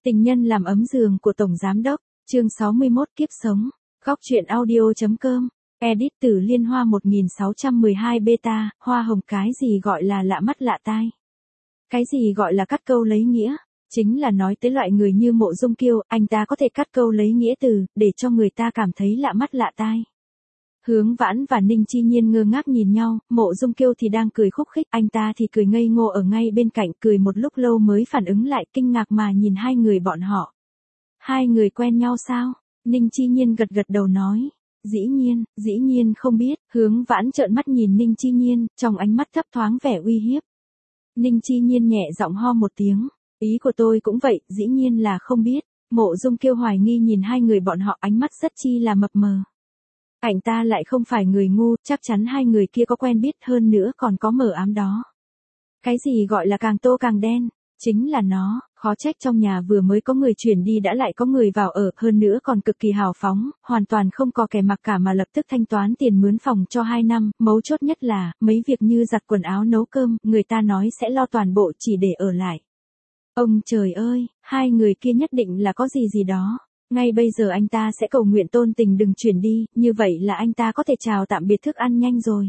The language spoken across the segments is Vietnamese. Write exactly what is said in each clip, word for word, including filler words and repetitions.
Tình nhân làm ấm giường của Tổng Giám Đốc, chương sáu mươi mốt kiếp sống, góc truyện audio.com, edit từ Liên Hoa một nghìn sáu trăm mười hai beta, hoa hồng. Cái gì gọi là lạ mắt lạ tai? Cái gì gọi là cắt câu lấy nghĩa? Chính là nói tới loại người như Mộ Dung Kiêu, anh ta có thể cắt câu lấy nghĩa từ, để cho người ta cảm thấy lạ mắt lạ tai. Hướng Vãn và Ninh Chi Nhiên ngơ ngác nhìn nhau, Mộ Dung Kiêu thì đang cười khúc khích, anh ta thì cười ngây ngô ở ngay bên cạnh, cười một lúc lâu mới phản ứng lại, kinh ngạc mà nhìn hai người bọn họ. Hai người quen nhau sao? Ninh Chi Nhiên gật gật đầu nói. Dĩ nhiên, dĩ nhiên không biết. Hướng Vãn trợn mắt nhìn Ninh Chi Nhiên, trong ánh mắt thấp thoáng vẻ uy hiếp. Ninh Chi Nhiên nhẹ giọng ho một tiếng. Ý của tôi cũng vậy, dĩ nhiên là không biết. Mộ Dung Kiêu hoài nghi nhìn hai người bọn họ, ánh mắt rất chi là mập mờ. Anh ta lại không phải người ngu, chắc chắn hai người kia có quen biết, hơn nữa còn có mờ ám đó. Cái gì gọi là càng tô càng đen? Chính là nó, khó trách trong nhà vừa mới có người chuyển đi đã lại có người vào ở, hơn nữa còn cực kỳ hào phóng, hoàn toàn không có kẻ mặc cả mà lập tức thanh toán tiền mướn phòng cho hai năm, mấu chốt nhất là, mấy việc như giặt quần áo nấu cơm, người ta nói sẽ lo toàn bộ chỉ để ở lại. Ông trời ơi, hai người kia nhất định là có gì gì đó. Ngay bây giờ anh ta sẽ cầu nguyện Tôn Tình đừng chuyển đi, như vậy là anh ta có thể chào tạm biệt thức ăn nhanh rồi.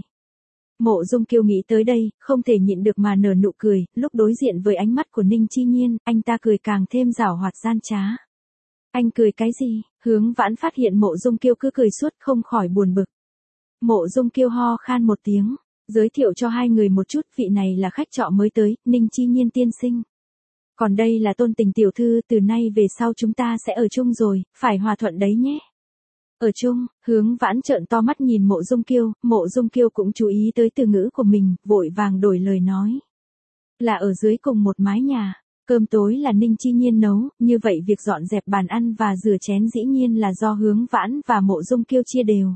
Mộ Dung Kiêu nghĩ tới đây, không thể nhịn được mà nở nụ cười, lúc đối diện với ánh mắt của Ninh Chi Nhiên, anh ta cười càng thêm giảo hoạt gian trá. Anh cười cái gì? Hướng Vãn phát hiện Mộ Dung Kiêu cứ cười suốt không khỏi buồn bực. Mộ Dung Kiêu ho khan một tiếng, giới thiệu cho hai người một chút, vị này là khách trọ mới tới, Ninh Chi Nhiên tiên sinh. Còn đây là Tôn Tình tiểu thư, từ nay về sau chúng ta sẽ ở chung rồi, phải hòa thuận đấy nhé. Ở chung, Hướng Vãn trợn to mắt nhìn Mộ Dung Kiêu, Mộ Dung Kiêu cũng chú ý tới từ ngữ của mình, vội vàng đổi lời nói. Là ở dưới cùng một mái nhà, cơm tối là Ninh Chi Nhiên nấu, như vậy việc dọn dẹp bàn ăn và rửa chén dĩ nhiên là do Hướng Vãn và Mộ Dung Kiêu chia đều.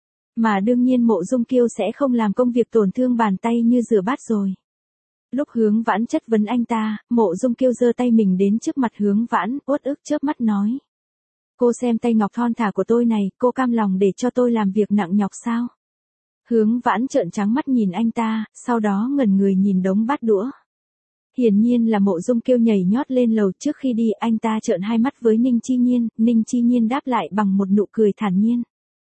Mà đương nhiên Mộ Dung Kiêu sẽ không làm công việc tổn thương bàn tay như rửa bát rồi. Lúc Hướng Vãn chất vấn anh ta, Mộ Dung Kiêu giơ tay mình đến trước mặt Hướng Vãn, uất ức chớp mắt nói. Cô xem tay ngọc thon thả của tôi này, cô cam lòng để cho tôi làm việc nặng nhọc sao? Hướng Vãn trợn trắng mắt nhìn anh ta, sau đó ngẩn người nhìn đống bát đũa. Hiển nhiên là Mộ Dung Kiêu nhảy nhót lên lầu, trước khi đi anh ta trợn hai mắt với Ninh Chi Nhiên, Ninh Chi Nhiên đáp lại bằng một nụ cười thản nhiên.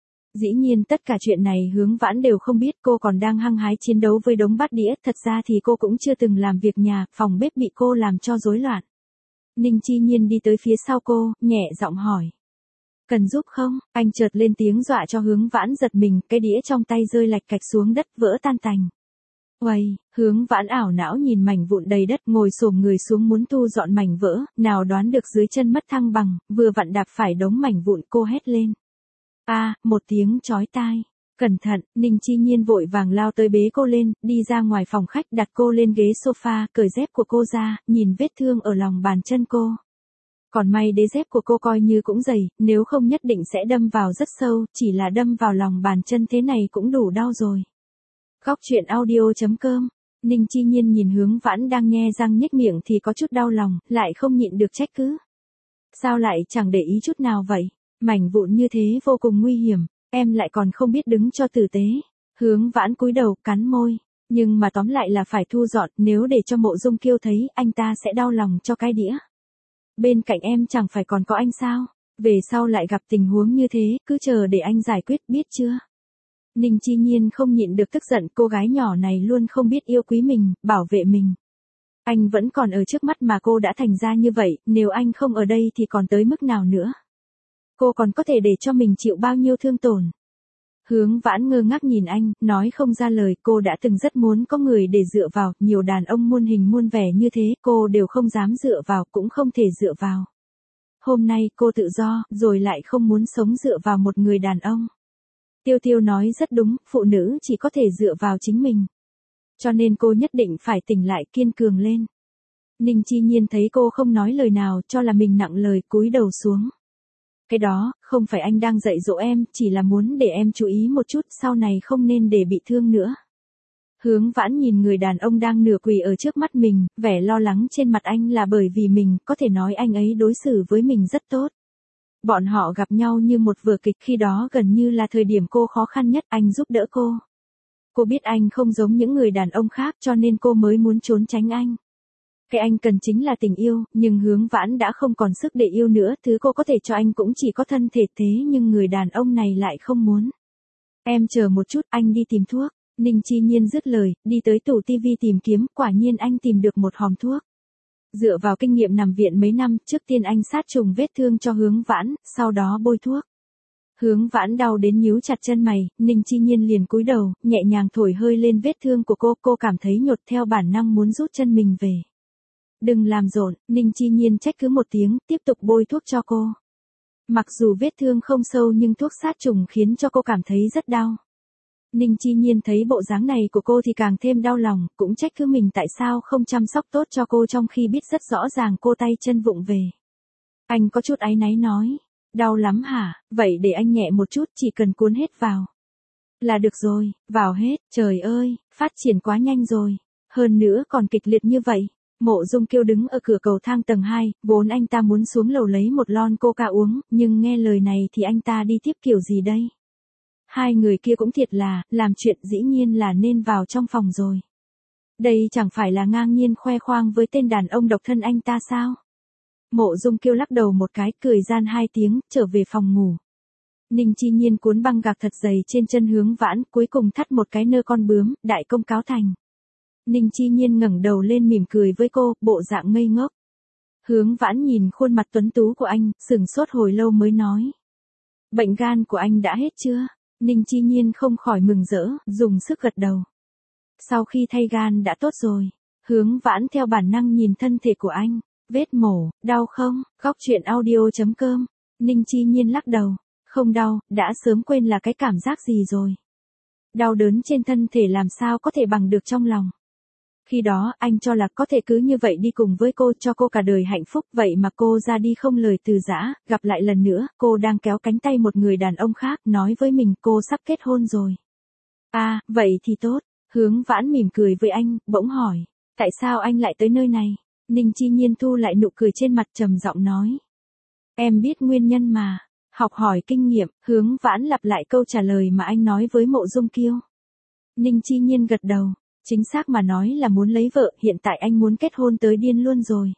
Dĩ nhiên tất cả chuyện này Hướng Vãn đều không biết, cô còn đang hăng hái chiến đấu với đống bát đĩa, thật ra thì cô cũng chưa từng làm việc nhà, phòng bếp bị cô làm cho rối loạn. Ninh Chi Nhiên đi tới phía sau cô, nhẹ giọng hỏi. Cần giúp không? Anh chợt lên tiếng dọa cho Hướng Vãn giật mình, cái đĩa trong tay rơi lạch cạch xuống đất vỡ tan tành. Uầy, Hướng Vãn ảo não nhìn mảnh vụn đầy đất, ngồi xổm người xuống muốn thu dọn mảnh vỡ, nào đoán được dưới chân mất thăng bằng, vừa vặn đạp phải đống mảnh vụn, cô hét lên. A, à, một tiếng chói tai. Cẩn thận, Ninh Chi Nhiên vội vàng lao tới bế cô lên, đi ra ngoài phòng khách, đặt cô lên ghế sofa, cởi dép của cô ra, nhìn vết thương ở lòng bàn chân cô. Còn may đế dép của cô coi như cũng dày, nếu không nhất định sẽ đâm vào rất sâu, chỉ là đâm vào lòng bàn chân thế này cũng đủ đau rồi. Góc truyện audio.com, Ninh Chi Nhiên nhìn Hướng Vãn đang nhe răng nhếch miệng thì có chút đau lòng, lại không nhịn được trách cứ. Sao lại chẳng để ý chút nào vậy? Mảnh vụn như thế vô cùng nguy hiểm, em lại còn không biết đứng cho tử tế. Hướng Vãn cúi đầu, cắn môi, nhưng mà tóm lại là phải thu dọn, nếu để cho Mộ Dung Kiêu thấy, anh ta sẽ đau lòng cho cái đĩa. Bên cạnh em chẳng phải còn có anh sao? Về sau lại gặp tình huống như thế, cứ chờ để anh giải quyết, biết chưa? Ninh Chi Nhiên không nhịn được tức giận, cô gái nhỏ này luôn không biết yêu quý mình, bảo vệ mình. Anh vẫn còn ở trước mắt mà cô đã thành ra như vậy, nếu anh không ở đây thì còn tới mức nào nữa? Cô còn có thể để cho mình chịu bao nhiêu thương tổn? Hướng Vãn ngơ ngác nhìn anh, nói không ra lời, cô đã từng rất muốn có người để dựa vào, nhiều đàn ông muôn hình muôn vẻ như thế, cô đều không dám dựa vào, cũng không thể dựa vào. Hôm nay cô tự do, rồi lại không muốn sống dựa vào một người đàn ông. Tiêu Tiêu nói rất đúng, phụ nữ chỉ có thể dựa vào chính mình. Cho nên cô nhất định phải tỉnh lại, kiên cường lên. Ninh Chi Nhiên thấy cô không nói lời nào, cho là mình nặng lời, cúi đầu xuống. Cái đó, không phải anh đang dạy dỗ em, chỉ là muốn để em chú ý một chút, sau này không nên để bị thương nữa. Hướng Vãn nhìn người đàn ông đang nửa quỳ ở trước mắt mình, vẻ lo lắng trên mặt anh là bởi vì mình, có thể nói anh ấy đối xử với mình rất tốt. Bọn họ gặp nhau như một vở kịch, khi đó gần như là thời điểm cô khó khăn nhất, anh giúp đỡ cô. Cô biết anh không giống những người đàn ông khác cho nên cô mới muốn trốn tránh anh. Cái anh cần chính là tình yêu, nhưng Hướng Vãn đã không còn sức để yêu nữa, thứ cô có thể cho anh cũng chỉ có thân thể, thế nhưng người đàn ông này lại không muốn. Em chờ một chút, anh đi tìm thuốc. Ninh Chi Nhiên dứt lời, đi tới tủ tivi tìm kiếm, quả nhiên anh tìm được một hòm thuốc. Dựa vào kinh nghiệm nằm viện mấy năm, trước tiên anh sát trùng vết thương cho Hướng Vãn, sau đó bôi thuốc. Hướng Vãn đau đến nhíu chặt chân mày, Ninh Chi Nhiên liền cúi đầu, nhẹ nhàng thổi hơi lên vết thương của cô, cô cảm thấy nhột theo bản năng muốn rút chân mình về. Đừng làm rộn, Ninh Chi Nhiên trách cứ một tiếng, tiếp tục bôi thuốc cho cô. Mặc dù vết thương không sâu nhưng thuốc sát trùng khiến cho cô cảm thấy rất đau. Ninh Chi Nhiên thấy bộ dáng này của cô thì càng thêm đau lòng, cũng trách cứ mình tại sao không chăm sóc tốt cho cô trong khi biết rất rõ ràng cô tay chân vụng về. Anh có chút áy náy nói, đau lắm hả, vậy để anh nhẹ một chút, chỉ cần cuốn hết vào. Là được rồi, vào hết, trời ơi, phát triển quá nhanh rồi, hơn nữa còn kịch liệt như vậy. Mộ Dung Kiêu đứng ở cửa cầu thang tầng hai, vốn anh ta muốn xuống lầu lấy một lon coca uống, nhưng nghe lời này thì anh ta đi tiếp kiểu gì đây? Hai người kia cũng thiệt là, làm chuyện dĩ nhiên là nên vào trong phòng rồi. Đây chẳng phải là ngang nhiên khoe khoang với tên đàn ông độc thân anh ta sao? Mộ Dung Kiêu lắc đầu một cái, cười gian hai tiếng, trở về phòng ngủ. Ninh Chi Nhiên cuốn băng gạc thật dày trên chân Hướng Vãn, cuối cùng thắt một cái nơ con bướm, đại công cáo thành. Ninh Chi Nhiên ngẩng đầu lên mỉm cười với cô, bộ dạng ngây ngốc. Hướng Vãn nhìn khuôn mặt tuấn tú của anh, sững sốt hồi lâu mới nói. Bệnh gan của anh đã hết chưa? Ninh Chi Nhiên không khỏi mừng rỡ, dùng sức gật đầu. Sau khi thay gan đã tốt rồi. Hướng Vãn theo bản năng nhìn thân thể của anh. Vết mổ, đau không? Góc truyện audio chấm com. Ninh Chi Nhiên lắc đầu. Không đau, đã sớm quên là cái cảm giác gì rồi. Đau đớn trên thân thể làm sao có thể bằng được trong lòng. Khi đó anh cho là có thể cứ như vậy đi cùng với cô, cho cô cả đời hạnh phúc, vậy mà cô ra đi không lời từ giã, gặp lại lần nữa, cô đang kéo cánh tay một người đàn ông khác, nói với mình cô sắp kết hôn rồi. À, vậy thì tốt. Hướng Vãn mỉm cười với anh, bỗng hỏi, tại sao anh lại tới nơi này? Ninh Chi Nhiên thu lại nụ cười trên mặt, trầm giọng nói. Em biết nguyên nhân mà. Học hỏi kinh nghiệm, Hướng Vãn lặp lại câu trả lời mà anh nói với Mộ Dung Kiêu. Ninh Chi Nhiên gật đầu. Chính xác mà nói là muốn lấy vợ, hiện tại anh muốn kết hôn tới điên luôn rồi.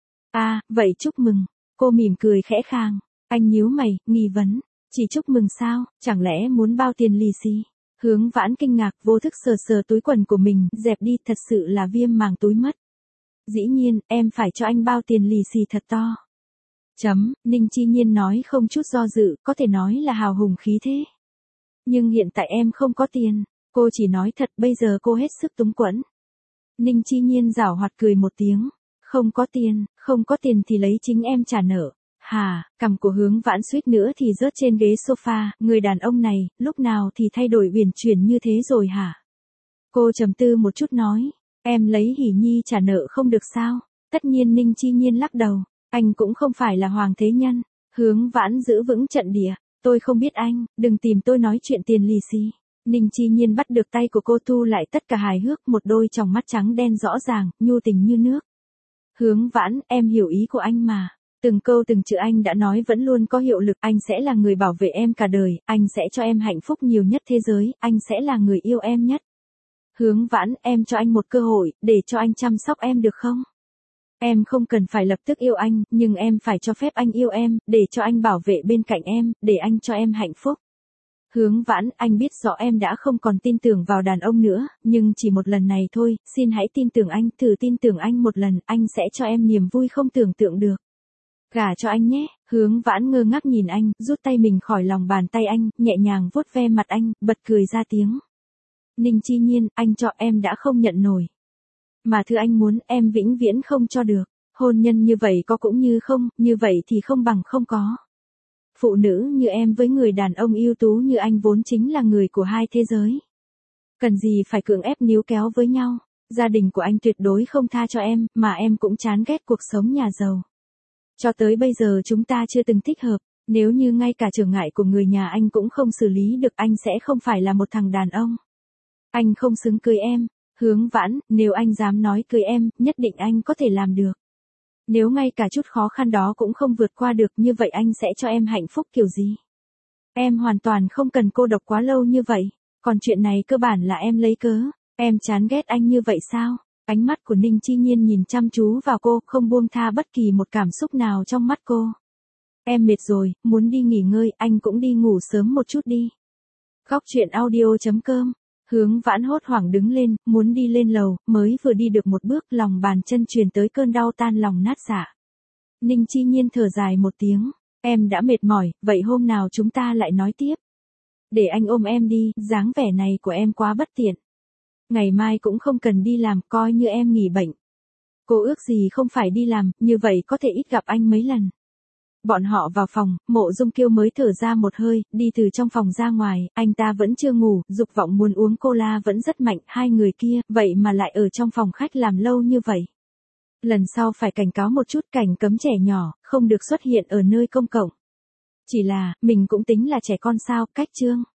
À, vậy chúc mừng. Cô mỉm cười khẽ khàng. Anh nhíu mày, nghi vấn. Chỉ chúc mừng sao, chẳng lẽ muốn bao tiền lì xì? Hướng Vãn kinh ngạc, vô thức sờ sờ túi quần của mình, dẹp đi, thật sự là viêm màng túi mất. Dĩ nhiên, em phải cho anh bao tiền lì xì thật to. Chấm, Ninh Chi Nhiên nói không chút do dự, có thể nói là hào hùng khí thế. Nhưng hiện tại em không có tiền. Cô chỉ nói thật, bây giờ cô hết sức túng quẫn. Ninh Chi Nhiên giảo hoạt cười một tiếng. Không có tiền, không có tiền thì lấy chính em trả nợ. Hà, cằm của Hướng Vãn suýt nữa thì rớt trên ghế sofa, người đàn ông này, lúc nào thì thay đổi uyển chuyển như thế rồi hả? Cô trầm tư một chút nói, em lấy Hỷ Nhi trả nợ không được sao? Tất nhiên Ninh Chi Nhiên lắc đầu, anh cũng không phải là hoàng thế nhân. Hướng Vãn giữ vững trận địa, tôi không biết anh, đừng tìm tôi nói chuyện tiền lì xì. Ninh Chi Nhiên bắt được tay của cô, thu lại tất cả hài hước, một đôi tròng mắt trắng đen rõ ràng, nhu tình như nước. Hướng Vãn, em hiểu ý của anh mà. Từng câu từng chữ anh đã nói vẫn luôn có hiệu lực, anh sẽ là người bảo vệ em cả đời, anh sẽ cho em hạnh phúc nhiều nhất thế giới, anh sẽ là người yêu em nhất. Hướng Vãn, em cho anh một cơ hội, để cho anh chăm sóc em được không? Em không cần phải lập tức yêu anh, nhưng em phải cho phép anh yêu em, để cho anh bảo vệ bên cạnh em, để anh cho em hạnh phúc. Hướng Vãn, anh biết rõ em đã không còn tin tưởng vào đàn ông nữa, nhưng chỉ một lần này thôi, xin hãy tin tưởng anh, thử tin tưởng anh một lần, anh sẽ cho em niềm vui không tưởng tượng được. Gả cho anh nhé. Hướng Vãn ngơ ngác nhìn anh, rút tay mình khỏi lòng bàn tay anh, nhẹ nhàng vuốt ve mặt anh, bật cười ra tiếng. Ninh Chi Nhiên, anh cho em đã không nhận nổi. Mà thứ anh muốn, em vĩnh viễn không cho được. Hôn nhân như vậy có cũng như không, như vậy thì không bằng không có. Phụ nữ như em với người đàn ông ưu tú như anh vốn chính là người của hai thế giới. Cần gì phải cưỡng ép níu kéo với nhau. Gia đình của anh tuyệt đối không tha cho em, mà em cũng chán ghét cuộc sống nhà giàu. Cho tới bây giờ chúng ta chưa từng thích hợp, nếu như ngay cả trở ngại của người nhà anh cũng không xử lý được, anh sẽ không phải là một thằng đàn ông. Anh không xứng cưới em. Hướng Vãn, nếu anh dám nói cưới em, nhất định anh có thể làm được. Nếu ngay cả chút khó khăn đó cũng không vượt qua được, như vậy anh sẽ cho em hạnh phúc kiểu gì? Em hoàn toàn không cần cô độc quá lâu như vậy. Còn chuyện này cơ bản là em lấy cớ. Em chán ghét anh như vậy sao? Ánh mắt của Ninh Chi Nhiên nhìn chăm chú vào cô, không buông tha bất kỳ một cảm xúc nào trong mắt cô. Em mệt rồi, muốn đi nghỉ ngơi, anh cũng đi ngủ sớm một chút đi. Góc truyện audio chấm com. Hướng Vãn hốt hoảng đứng lên, muốn đi lên lầu, mới vừa đi được một bước, lòng bàn chân truyền tới cơn đau tan lòng nát dạ. Ninh Chi Nhiên thở dài một tiếng, em đã mệt mỏi, vậy hôm nào chúng ta lại nói tiếp. Để anh ôm em đi, dáng vẻ này của em quá bất tiện. Ngày mai cũng không cần đi làm, coi như em nghỉ bệnh. Cô ước gì không phải đi làm, như vậy có thể ít gặp anh mấy lần. Bọn họ vào phòng, Mộ Dung Kiêu mới thở ra một hơi, đi từ trong phòng ra ngoài, anh ta vẫn chưa ngủ, dục vọng muốn uống cola vẫn rất mạnh, hai người kia, vậy mà lại ở trong phòng khách làm lâu như vậy. Lần sau phải cảnh cáo một chút, cảnh cấm trẻ nhỏ, không được xuất hiện ở nơi công cộng. Chỉ là, mình cũng tính là trẻ con sao, cách chương.